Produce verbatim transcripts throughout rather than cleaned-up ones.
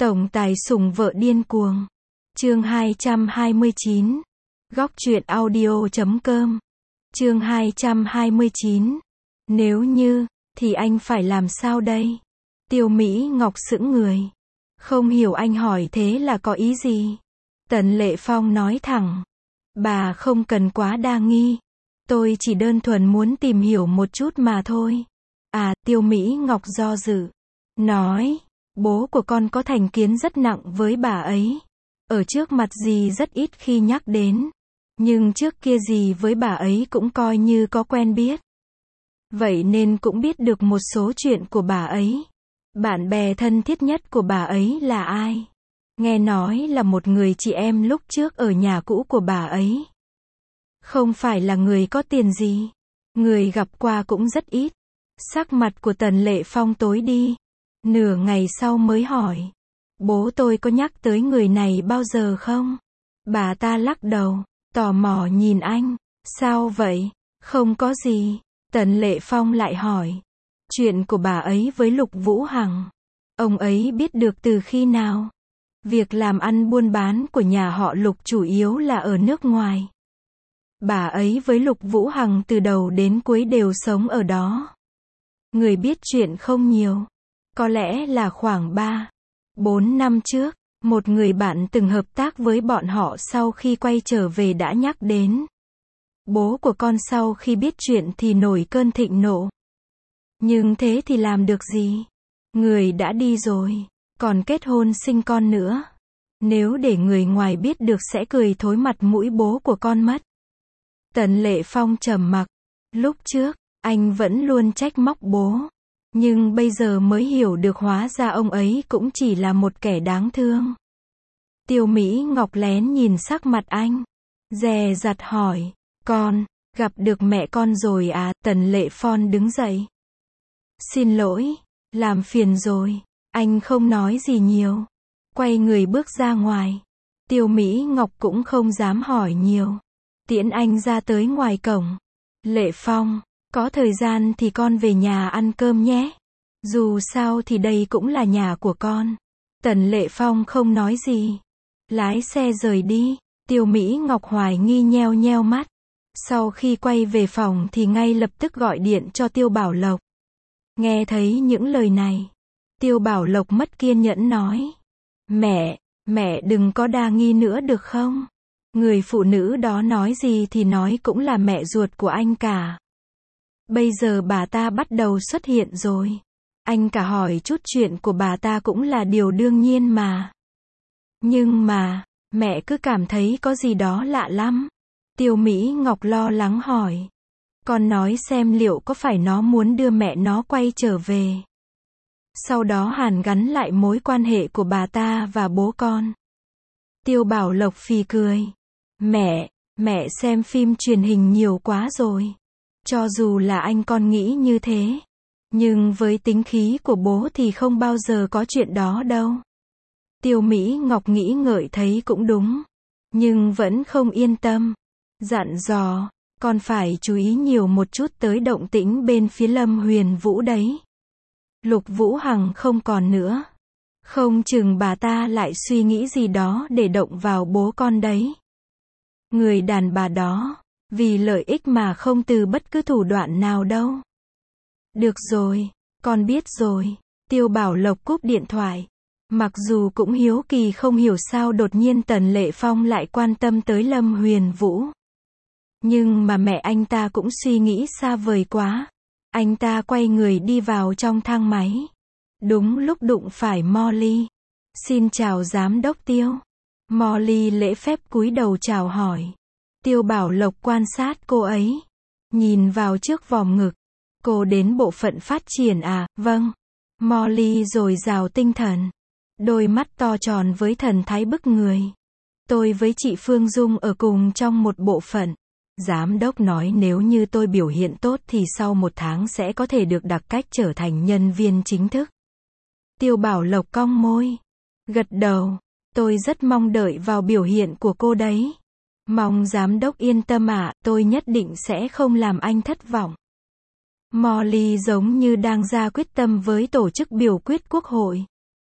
Tổng tài sủng vợ điên cuồng. Chương hai trăm hai mươi chín. Góc truyện audio chấm com. Chương hai trăm hai mươi chín. Nếu như, thì anh phải làm sao đây? Tiêu Mỹ Ngọc sững người. Không hiểu anh hỏi thế là có ý gì? Tần Lệ Phong nói thẳng. Bà không cần quá đa nghi. Tôi chỉ đơn thuần muốn tìm hiểu một chút mà thôi. À, Tiêu Mỹ Ngọc do dự. Nói, bố của con có thành kiến rất nặng với bà ấy. Ở trước mặt dì rất ít khi nhắc đến. Nhưng trước kia dì với bà ấy cũng coi như có quen biết. Vậy nên cũng biết được một số chuyện của bà ấy. Bạn bè thân thiết nhất của bà ấy là ai? Nghe nói là một người chị em lúc trước ở nhà cũ của bà ấy. Không phải là người có tiền gì. Người gặp qua cũng rất ít. Sắc mặt của Tần Lệ Phong tối đi. Nửa ngày sau mới hỏi. Bố tôi có nhắc tới người này bao giờ không? Bà ta lắc đầu, tò mò nhìn anh. Sao vậy? Không có gì. Tần Lệ Phong lại hỏi. Chuyện của bà ấy với Lục Vũ Hằng. Ông ấy biết được từ khi nào? Việc làm ăn buôn bán của nhà họ Lục chủ yếu là ở nước ngoài. Bà ấy với Lục Vũ Hằng từ đầu đến cuối đều sống ở đó. Người biết chuyện không nhiều. Có lẽ là khoảng ba, bốn năm trước, một người bạn từng hợp tác với bọn họ sau khi quay trở về đã nhắc đến. Bố của con sau khi biết chuyện thì nổi cơn thịnh nộ. Nhưng thế thì làm được gì? Người đã đi rồi, còn kết hôn sinh con nữa. Nếu để người ngoài biết được sẽ cười thối mặt mũi bố của con mất. Tần Lệ Phong trầm mặc. Lúc trước, anh vẫn luôn trách móc bố. Nhưng bây giờ mới hiểu được hóa ra ông ấy cũng chỉ là một kẻ đáng thương. Tiêu Mỹ Ngọc lén nhìn sắc mặt anh. Dè dặt hỏi. Con, gặp được mẹ con rồi à? Tần Lệ Phong đứng dậy. Xin lỗi, làm phiền rồi. Anh không nói gì nhiều. Quay người bước ra ngoài. Tiêu Mỹ Ngọc cũng không dám hỏi nhiều. Tiễn anh ra tới ngoài cổng. Lệ Phong, có thời gian thì con về nhà ăn cơm nhé. Dù sao thì đây cũng là nhà của con. Tần Lệ Phong không nói gì. Lái xe rời đi. Tiêu Mỹ Ngọc hoài nghi nheo nheo mắt. Sau khi quay về phòng thì ngay lập tức gọi điện cho Tiêu Bảo Lộc. Nghe thấy những lời này, Tiêu Bảo Lộc mất kiên nhẫn nói. Mẹ, mẹ đừng có đa nghi nữa được không? Người phụ nữ đó nói gì thì nói cũng là mẹ ruột của anh cả. Bây giờ bà ta bắt đầu xuất hiện rồi. Anh cả hỏi chút chuyện của bà ta cũng là điều đương nhiên mà. Nhưng mà, mẹ cứ cảm thấy có gì đó lạ lắm. Tiêu Mỹ Ngọc lo lắng hỏi. Con nói xem liệu có phải nó muốn đưa mẹ nó quay trở về. Sau đó hàn gắn lại mối quan hệ của bà ta và bố con. Tiêu Bảo Lộc phì cười. Mẹ, mẹ xem phim truyền hình nhiều quá rồi. Cho dù là anh con nghĩ như thế. Nhưng với tính khí của bố thì không bao giờ có chuyện đó đâu. Tiêu Mỹ Ngọc nghĩ ngợi thấy cũng đúng. Nhưng vẫn không yên tâm. Dặn dò, con phải chú ý nhiều một chút tới động tĩnh bên phía Lâm Huyền Vũ đấy. Lục Vũ Hằng không còn nữa. Không chừng bà ta lại suy nghĩ gì đó để động vào bố con đấy. Người đàn bà đó, vì lợi ích mà không từ bất cứ thủ đoạn nào đâu. Được rồi, con biết rồi. Tiêu Bảo Lộc cúp điện thoại. Mặc dù cũng hiếu kỳ không hiểu sao đột nhiên Tần Lệ Phong lại quan tâm tới Lâm Huyền Vũ. Nhưng mà mẹ anh ta cũng suy nghĩ xa vời quá. Anh ta quay người đi vào trong thang máy. Đúng lúc đụng phải Molly. Xin chào giám đốc Tiêu. Molly lễ phép cúi đầu chào hỏi. Tiêu Bảo Lộc quan sát cô ấy. Nhìn vào trước vòng ngực. Cô đến bộ phận phát triển à? Vâng. Molly dồi dào tinh thần. Đôi mắt to tròn với thần thái bức người. Tôi với chị Phương Dung ở cùng trong một bộ phận. Giám đốc nói nếu như tôi biểu hiện tốt thì sau một tháng sẽ có thể được đặc cách trở thành nhân viên chính thức. Tiêu Bảo Lộc cong môi. Gật đầu. Tôi rất mong đợi vào biểu hiện của cô đấy. Mong giám đốc yên tâm ạ, tôi nhất định sẽ không làm anh thất vọng. Molly giống như đang ra quyết tâm với tổ chức biểu quyết quốc hội.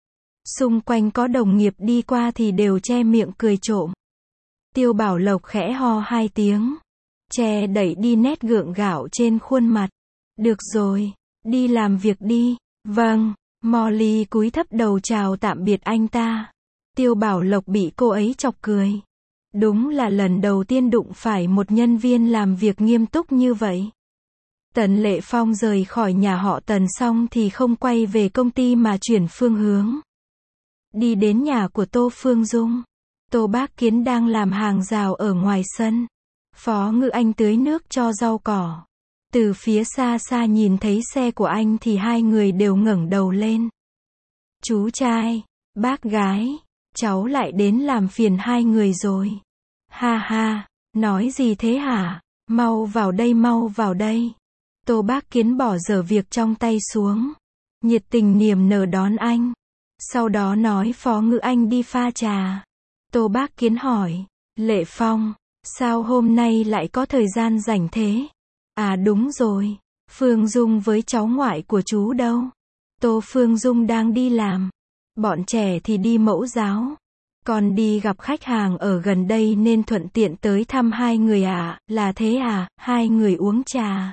Xung quanh có đồng nghiệp đi qua thì đều che miệng cười trộm. Tiêu Bảo Lộc khẽ ho hai tiếng, che đẩy đi nét gượng gạo trên khuôn mặt. Được rồi, đi làm việc đi. Vâng, Molly cúi thấp đầu chào tạm biệt anh ta. Tiêu Bảo Lộc bị cô ấy chọc cười. Đúng là lần đầu tiên đụng phải một nhân viên làm việc nghiêm túc như vậy. Tần Lệ Phong rời khỏi nhà họ Tần xong thì không quay về công ty mà chuyển phương hướng. Đi đến nhà của Tô Phương Dung. Tô Bác Kiến đang làm hàng rào ở ngoài sân. Phó Ngự Anh tưới nước cho rau cỏ. Từ phía xa xa nhìn thấy xe của anh thì hai người đều ngẩng đầu lên. Chú trai, bác gái, cháu lại đến làm phiền hai người rồi. Ha ha, nói gì thế hả? Mau vào đây, mau vào đây. Tô Bác Kiến bỏ dở việc trong tay xuống, nhiệt tình niềm nở đón anh. Sau đó nói Phó Ngự Anh đi pha trà. Tô Bác Kiến hỏi, Lệ Phong, sao hôm nay lại có thời gian rảnh thế? À đúng rồi, Phương Dung với cháu ngoại của chú đâu? Tô Phương Dung đang đi làm. Bọn trẻ thì đi mẫu giáo. Con đi gặp khách hàng ở gần đây nên thuận tiện tới thăm hai người à, là thế à, hai người uống trà.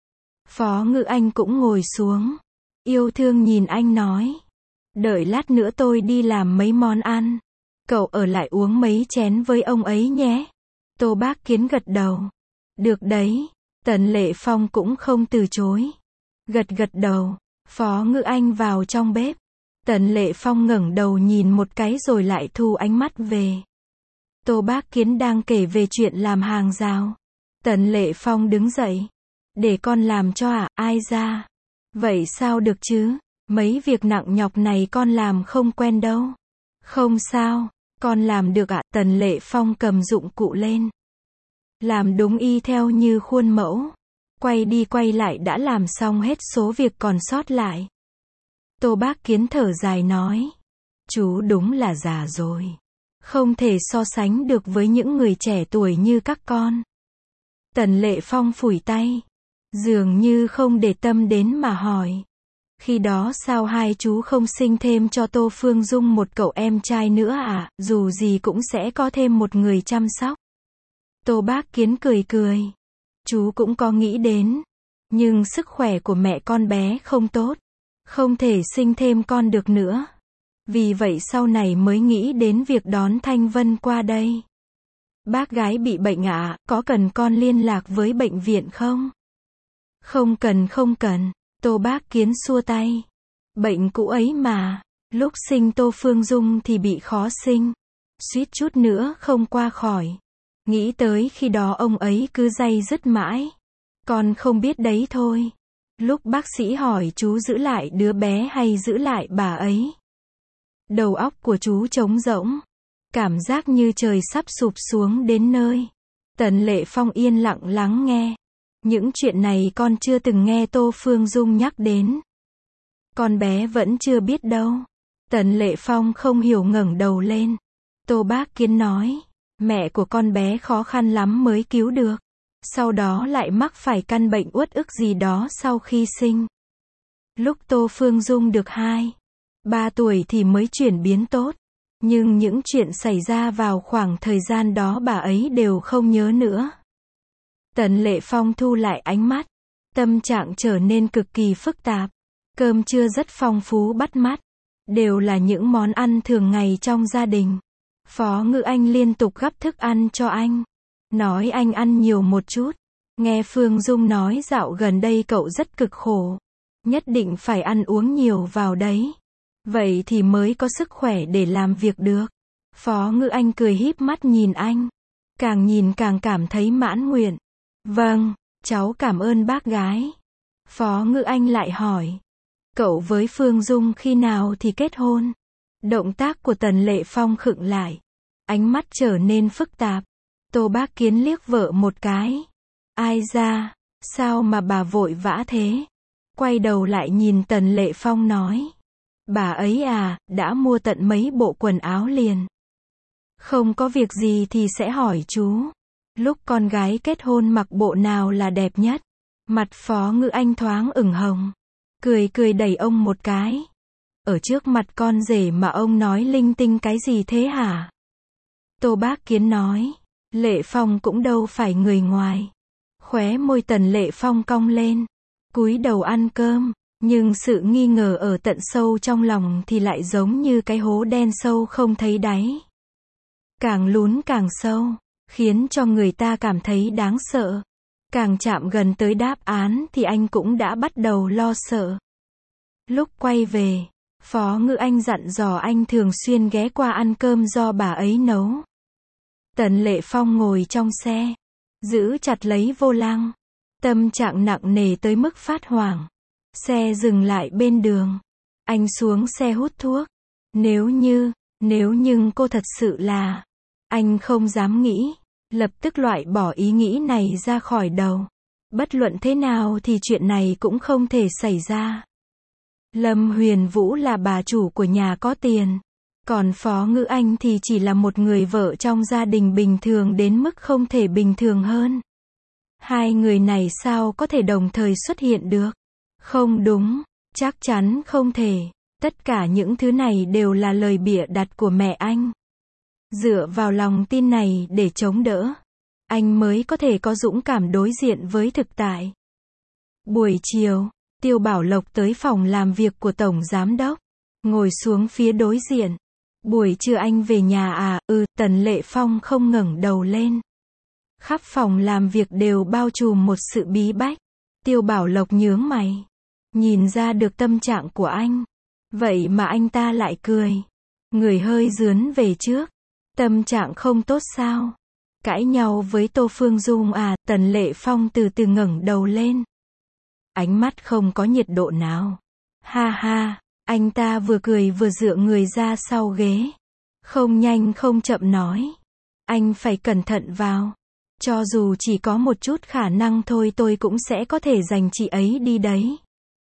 Phó Ngự Anh cũng ngồi xuống, yêu thương nhìn anh nói. Đợi lát nữa tôi đi làm mấy món ăn. Cậu ở lại uống mấy chén với ông ấy nhé. Tô Bác Kiến gật đầu. Được đấy. Tần Lệ Phong cũng không từ chối. Gật gật đầu. Phó Ngự Anh vào trong bếp. Tần Lệ Phong ngẩng đầu nhìn một cái rồi lại thu ánh mắt về. Tô Bác Kiến đang kể về chuyện làm hàng rào. Tần Lệ Phong đứng dậy. Để con làm cho à, ai ra? Vậy sao được chứ? Mấy việc nặng nhọc này con làm không quen đâu. Không sao, con làm được ạ. Tần Lệ Phong cầm dụng cụ lên. Làm đúng y theo như khuôn mẫu. Quay đi quay lại đã làm xong hết số việc còn sót lại. Tô Bác Kiến thở dài nói. Chú đúng là già rồi. Không thể so sánh được với những người trẻ tuổi như các con. Tần Lệ Phong phủi tay. Dường như không để tâm đến mà hỏi. Khi đó sao hai chú không sinh thêm cho Tô Phương Dung một cậu em trai nữa à, dù gì cũng sẽ có thêm một người chăm sóc. Tô Bác Kiến cười cười. Chú cũng có nghĩ đến. Nhưng sức khỏe của mẹ con bé không tốt. Không thể sinh thêm con được nữa. Vì vậy sau này mới nghĩ đến việc đón Thanh Vân qua đây. Bác gái bị bệnh ạ, à, có cần con liên lạc với bệnh viện không? Không cần không cần. Tô Bác Kiến xua tay. Bệnh cũ ấy mà. Lúc sinh Tô Phương Dung thì bị khó sinh. Suýt chút nữa không qua khỏi. Nghĩ tới khi đó ông ấy cứ day dứt mãi. Con không biết đấy thôi. Lúc bác sĩ hỏi chú giữ lại đứa bé hay giữ lại bà ấy. Đầu óc của chú trống rỗng. Cảm giác như trời sắp sụp xuống đến nơi. Tần Lệ Phong yên lặng lắng nghe. Những chuyện này con chưa từng nghe Tô Phương Dung nhắc đến. Con bé vẫn chưa biết đâu. Tần Lệ Phong không hiểu ngẩng đầu lên. Tô Bác Kiến nói. Mẹ của con bé khó khăn lắm mới cứu được. Sau đó lại mắc phải căn bệnh uất ức gì đó sau khi sinh. Lúc Tô Phương Dung được hai, ba tuổi thì mới chuyển biến tốt. Nhưng những chuyện xảy ra vào khoảng thời gian đó bà ấy đều không nhớ nữa. Tần Lệ Phong thu lại ánh mắt. Tâm trạng trở nên cực kỳ phức tạp. Cơm trưa rất phong phú bắt mắt. Đều là những món ăn thường ngày trong gia đình. Phó Ngự Anh liên tục gắp thức ăn cho anh. Nói anh ăn nhiều một chút. Nghe Phương Dung nói dạo gần đây cậu rất cực khổ. Nhất định phải ăn uống nhiều vào đấy. Vậy thì mới có sức khỏe để làm việc được. Phó Ngự Anh cười híp mắt nhìn anh. Càng nhìn càng cảm thấy mãn nguyện. Vâng, cháu cảm ơn bác gái. Phó Ngự Anh lại hỏi. Cậu với Phương Dung khi nào thì kết hôn? Động tác của Tần Lệ Phong khựng lại. Ánh mắt trở nên phức tạp. Tô Bác Kiến liếc vợ một cái. Ai ra, sao mà bà vội vã thế? Quay đầu lại nhìn Tần Lệ Phong nói. Bà ấy à, đã mua tận mấy bộ quần áo liền. Không có việc gì thì sẽ hỏi chú. Lúc con gái kết hôn mặc bộ nào là đẹp nhất? Mặt Phó Ngự Anh thoáng ửng hồng. Cười cười đẩy ông một cái. ở trước mặt con rể mà ông nói linh tinh cái gì thế hả? Tô Bác Kiến nói, Lệ Phong cũng đâu phải người ngoài. Khóe môi Tần Lệ Phong cong lên, cúi đầu ăn cơm, nhưng sự nghi ngờ ở tận sâu trong lòng thì lại giống như cái hố đen sâu không thấy đáy. Càng lún càng sâu, khiến cho người ta cảm thấy đáng sợ. Càng chạm gần tới đáp án thì anh cũng đã bắt đầu lo sợ. Lúc quay về, Phó Ngữ Anh dặn dò anh thường xuyên ghé qua ăn cơm do bà ấy nấu. Tần Lệ Phong ngồi trong xe, giữ chặt lấy vô lăng, tâm trạng nặng nề tới mức phát hoảng. Xe dừng lại bên đường, anh xuống xe hút thuốc. Nếu như, nếu nhưng cô thật sự là, anh không dám nghĩ, lập tức loại bỏ ý nghĩ này ra khỏi đầu. Bất luận thế nào thì chuyện này cũng không thể xảy ra. Lâm Huyền Vũ là bà chủ của nhà có tiền, còn Phó Ngữ Anh thì chỉ là một người vợ trong gia đình bình thường đến mức không thể bình thường hơn. Hai người này sao có thể đồng thời xuất hiện được? Không đúng, chắc chắn không thể. Tất cả những thứ này đều là lời bịa đặt của mẹ anh. Dựa vào lòng tin này để chống đỡ, anh mới có thể có dũng cảm đối diện với thực tại. Buổi chiều, Tiêu Bảo Lộc tới phòng làm việc của Tổng Giám Đốc, ngồi xuống phía đối diện. Buổi trưa anh về nhà à? Ừ, Tần Lệ Phong không ngẩng đầu lên. Khắp phòng làm việc đều bao trùm một sự bí bách. Tiêu Bảo Lộc nhướng mày, nhìn ra được tâm trạng của anh. Vậy mà anh ta lại cười. Người hơi rướn về trước. Tâm trạng không tốt sao? Cãi nhau với Tô Phương Dung à? Tần Lệ Phong từ từ ngẩng đầu lên. Ánh mắt không có nhiệt độ nào. Ha ha, anh ta vừa cười vừa dựa người ra sau ghế. Không nhanh không chậm nói. Anh phải cẩn thận vào. Cho dù chỉ có một chút khả năng thôi tôi cũng sẽ có thể giành chị ấy đi đấy.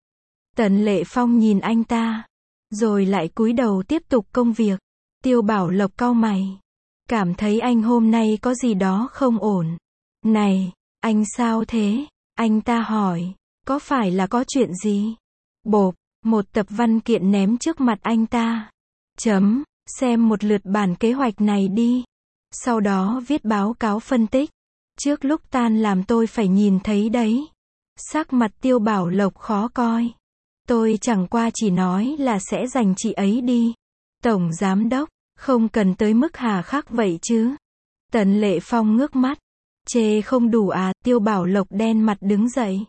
Tần Lệ Phong nhìn anh ta, rồi lại cúi đầu tiếp tục công việc. Tiêu Bảo Lộc cau mày, cảm thấy anh hôm nay có gì đó không ổn. Này, anh sao thế? Anh ta hỏi, có phải là có chuyện gì? Bộp, một tập văn kiện ném trước mặt anh ta. Chấm, xem một lượt bản kế hoạch này đi. Sau đó viết báo cáo phân tích. Trước lúc tan làm tôi phải nhìn thấy đấy. Sắc mặt Tiêu Bảo Lộc khó coi. Tôi chẳng qua chỉ nói là sẽ giành chị ấy đi. Tổng Giám Đốc, không cần tới mức hà khắc vậy chứ. Tần Lệ Phong ngước mắt. Chê không đủ à? Tiêu Bảo Lộc đen mặt đứng dậy.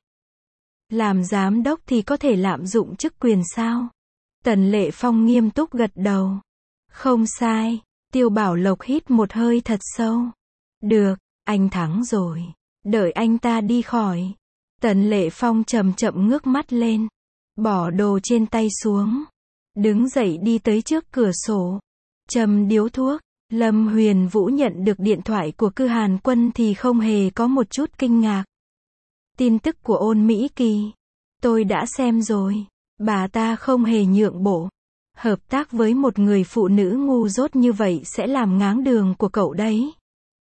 Làm giám đốc thì có thể lạm dụng chức quyền sao? Tần Lệ Phong nghiêm túc gật đầu. Không sai. Tiêu Bảo Lộc hít một hơi thật sâu. Được, anh thắng rồi. Đợi anh ta đi khỏi. Tần Lệ Phong chậm chậm ngước mắt lên. Bỏ đồ trên tay xuống. Đứng dậy đi tới trước cửa sổ. Châm điếu thuốc. Lâm Huyền Vũ nhận được điện thoại của Cư Hàn Quân thì không hề có một chút kinh ngạc. Tin tức của Ôn Mỹ Kỳ. Tôi đã xem rồi. Bà ta không hề nhượng bộ. Hợp tác với một người phụ nữ ngu dốt như vậy sẽ làm ngáng đường của cậu đấy.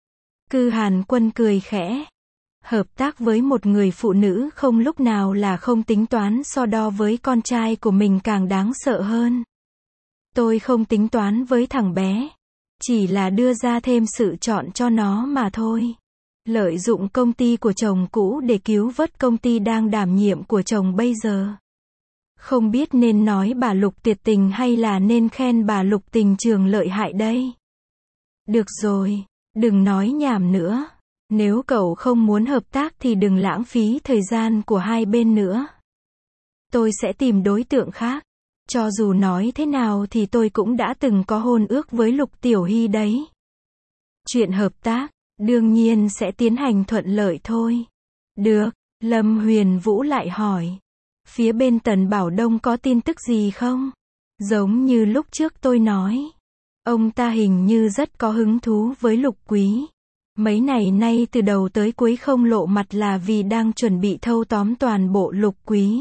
Cư Hàn Quân cười khẽ. Hợp tác với một người phụ nữ không lúc nào là không tính toán so đo với con trai của mình càng đáng sợ hơn. Tôi không tính toán với thằng bé. Chỉ là đưa ra thêm sự chọn cho nó mà thôi. Lợi dụng công ty của chồng cũ để cứu vớt công ty đang đảm nhiệm của chồng bây giờ. Không biết nên nói bà Lục tuyệt tình hay là nên khen bà Lục tình trường lợi hại đây. Được rồi, đừng nói nhảm nữa. Nếu cậu không muốn hợp tác thì đừng lãng phí thời gian của hai bên nữa. Tôi sẽ tìm đối tượng khác. Cho dù nói thế nào thì tôi cũng đã từng có hôn ước với Lục Tiểu Hy đấy. Chuyện hợp tác, đương nhiên sẽ tiến hành thuận lợi thôi. Được, Lâm Huyền Vũ lại hỏi. Phía bên Tần Bảo Đông có tin tức gì không? Giống như lúc trước tôi nói. Ông ta hình như rất có hứng thú với Lục Quý. Mấy ngày nay từ đầu tới cuối không lộ mặt là vì đang chuẩn bị thâu tóm toàn bộ Lục Quý.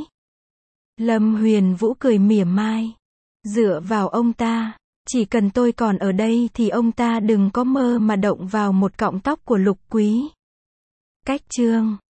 Lâm Huyền Vũ cười mỉa mai. Dựa vào ông ta, chỉ cần tôi còn ở đây thì ông ta đừng có mơ mà động vào một cọng tóc của Lục Quý. Cách chương